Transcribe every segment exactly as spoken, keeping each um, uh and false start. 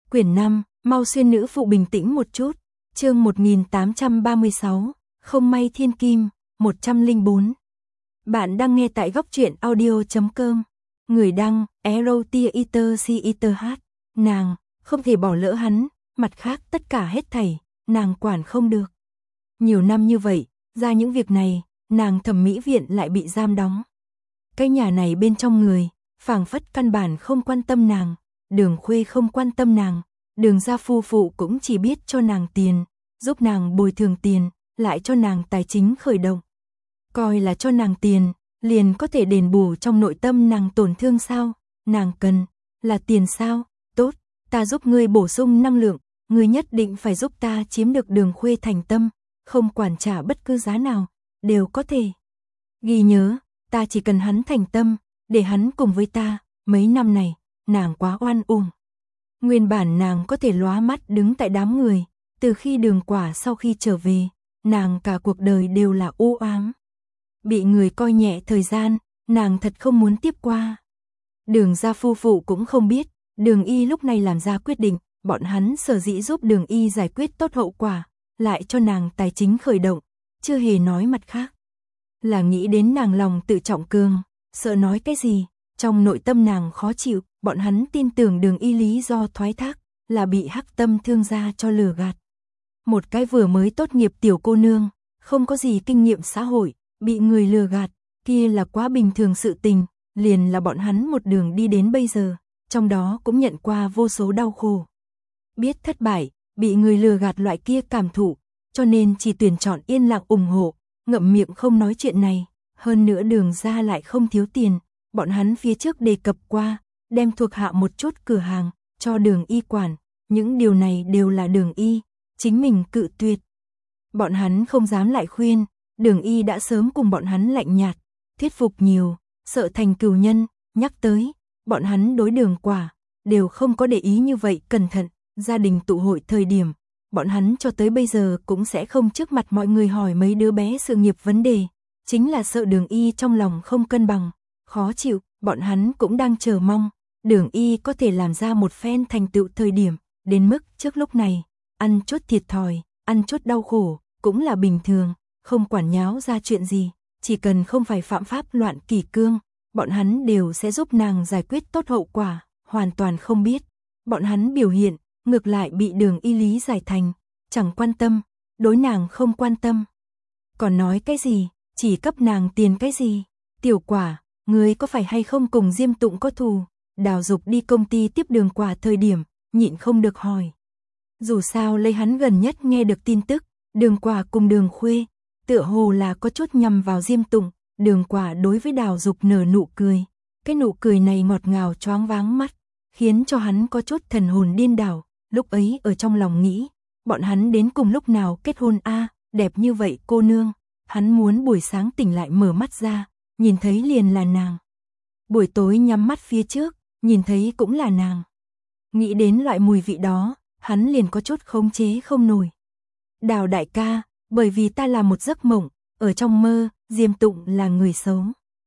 Quyển năm, mau xuyên nữ phụ bình tĩnh một chút. Chương một nghìn tám trăm ba mươi sáu, không may thiên kim, một trăm lẻ bốn. Bạn đang nghe tại góc truyện audio chấm com. Người đăng, Erotia Eater C Eater H. Nàng, không thể bỏ lỡ hắn, mặt khác tất cả hết thảy, nàng quản không được. Nhiều năm như vậy, ra những việc này, nàng thẩm mỹ viện lại bị giam đóng. Cái nhà này bên trong người, phảng phất căn bản không quan tâm nàng, Đường Khuê không quan tâm nàng, Đường gia phu phụ cũng chỉ biết cho nàng tiền, giúp nàng bồi thường tiền, lại cho nàng tài chính khởi động. Coi là cho nàng tiền, liền có thể đền bù trong nội tâm nàng tổn thương sao? Nàng cần là tiền sao? Tốt, ta giúp ngươi bổ sung năng lượng, ngươi nhất định phải giúp ta chiếm được Đường Khuê thành tâm, không quản trả bất cứ giá nào, đều có thể. Ghi nhớ, ta chỉ cần hắn thành tâm, để hắn cùng với ta, mấy năm này, nàng quá oan uổng. Nguyên bản nàng có thể lóa mắt đứng tại đám người, từ khi Đường Quả sau khi trở về, nàng cả cuộc đời đều là u ám. Bị người coi nhẹ thời gian, nàng thật không muốn tiếp qua. Đường gia phu phụ cũng không biết, Đường Y lúc này làm ra quyết định, bọn hắn sở dĩ giúp Đường Y giải quyết tốt hậu quả, lại cho nàng tài chính khởi động, chưa hề nói mặt khác. Là nghĩ đến nàng lòng tự trọng cường, sợ nói cái gì, trong nội tâm nàng khó chịu, bọn hắn tin tưởng Đường Y lý do thoái thác, là bị hắc tâm thương gia cho lừa gạt. Một cái vừa mới tốt nghiệp tiểu cô nương, không có gì kinh nghiệm xã hội, bị người lừa gạt, kia là quá bình thường sự tình, liền là bọn hắn một đường đi đến bây giờ, trong đó cũng nhận qua vô số đau khổ. Biết thất bại, bị người lừa gạt loại kia cảm thụ, cho nên chỉ tuyển chọn yên lặng ủng hộ, ngậm miệng không nói chuyện này, hơn nữa Đường gia lại không thiếu tiền, bọn hắn phía trước đề cập qua, đem thuộc hạ một chút cửa hàng, cho Đường Y quản, những điều này đều là Đường Y, chính mình cự tuyệt. Bọn hắn không dám lại khuyên, Đường Y đã sớm cùng bọn hắn lạnh nhạt, thuyết phục nhiều, sợ thành cừu nhân, nhắc tới, bọn hắn đối Đường Quả, đều không có để ý như vậy cẩn thận, gia đình tụ hội thời điểm, bọn hắn cho tới bây giờ cũng sẽ không trước mặt mọi người hỏi mấy đứa bé sự nghiệp vấn đề, chính là sợ Đường Y trong lòng không cân bằng, khó chịu, bọn hắn cũng đang chờ mong, Đường Y có thể làm ra một phen thành tựu thời điểm, đến mức trước lúc này, ăn chút thiệt thòi, ăn chút đau khổ, cũng là bình thường, không quản nháo ra chuyện gì, chỉ cần không phải phạm pháp loạn kỷ cương, bọn hắn đều sẽ giúp nàng giải quyết tốt hậu quả, hoàn toàn không biết. Bọn hắn biểu hiện, ngược lại bị Đường Y lý giải thành, chẳng quan tâm, đối nàng không quan tâm. Còn nói cái gì, chỉ cấp nàng tiền cái gì, Tiểu Quả, ngươi có phải hay không cùng Diêm Tụng có thù? Đào Dục đi công ty tiếp Đường Quả thời điểm, nhịn không được hỏi. Dù sao lấy hắn gần nhất nghe được tin tức, Đường Quả cùng Đường Khuê, tựa hồ là có chút nhằm vào Diêm Tụng, Đường Quả đối với Đào Dục nở nụ cười, cái nụ cười này ngọt ngào choáng váng mắt, khiến cho hắn có chút thần hồn điên đảo, lúc ấy ở trong lòng nghĩ, bọn hắn đến cùng lúc nào kết hôn a, đẹp như vậy cô nương, hắn muốn buổi sáng tỉnh lại mở mắt ra, nhìn thấy liền là nàng. Buổi tối nhắm mắt phía trước, nhìn thấy cũng là nàng. Nghĩ đến loại mùi vị đó, hắn liền có chút khống chế không nổi. Đào đại ca, bởi vì ta là một giấc mộng, ở trong mơ, Diêm Tụng là người xấu.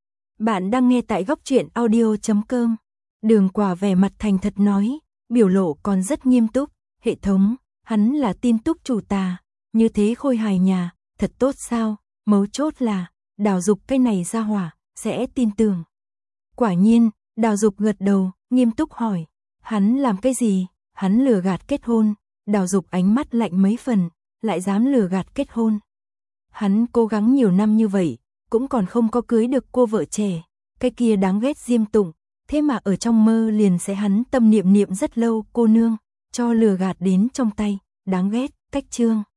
Bạn đang nghe tại góc truyện audio chấm com. Đường Quả vẻ mặt thành thật nói, biểu lộ còn rất nghiêm túc, hệ thống, hắn là tin túc chủ tà, như thế khôi hài nhà, thật tốt sao, mấu chốt là, Đào Dục cái này ra hỏa, sẽ tin tưởng. Quả nhiên, Đào Dục gật đầu, nghiêm túc hỏi, hắn làm cái gì, hắn lừa gạt kết hôn, Đào Dục ánh mắt lạnh mấy phần, lại dám lừa gạt kết hôn. Hắn cố gắng nhiều năm như vậy, cũng còn không có cưới được cô vợ trẻ, cái kia đáng ghét Diêm Tụng, thế mà ở trong mơ liền sẽ hắn tâm niệm niệm rất lâu cô nương, cho lừa gạt đến trong tay, đáng ghét, cách trương.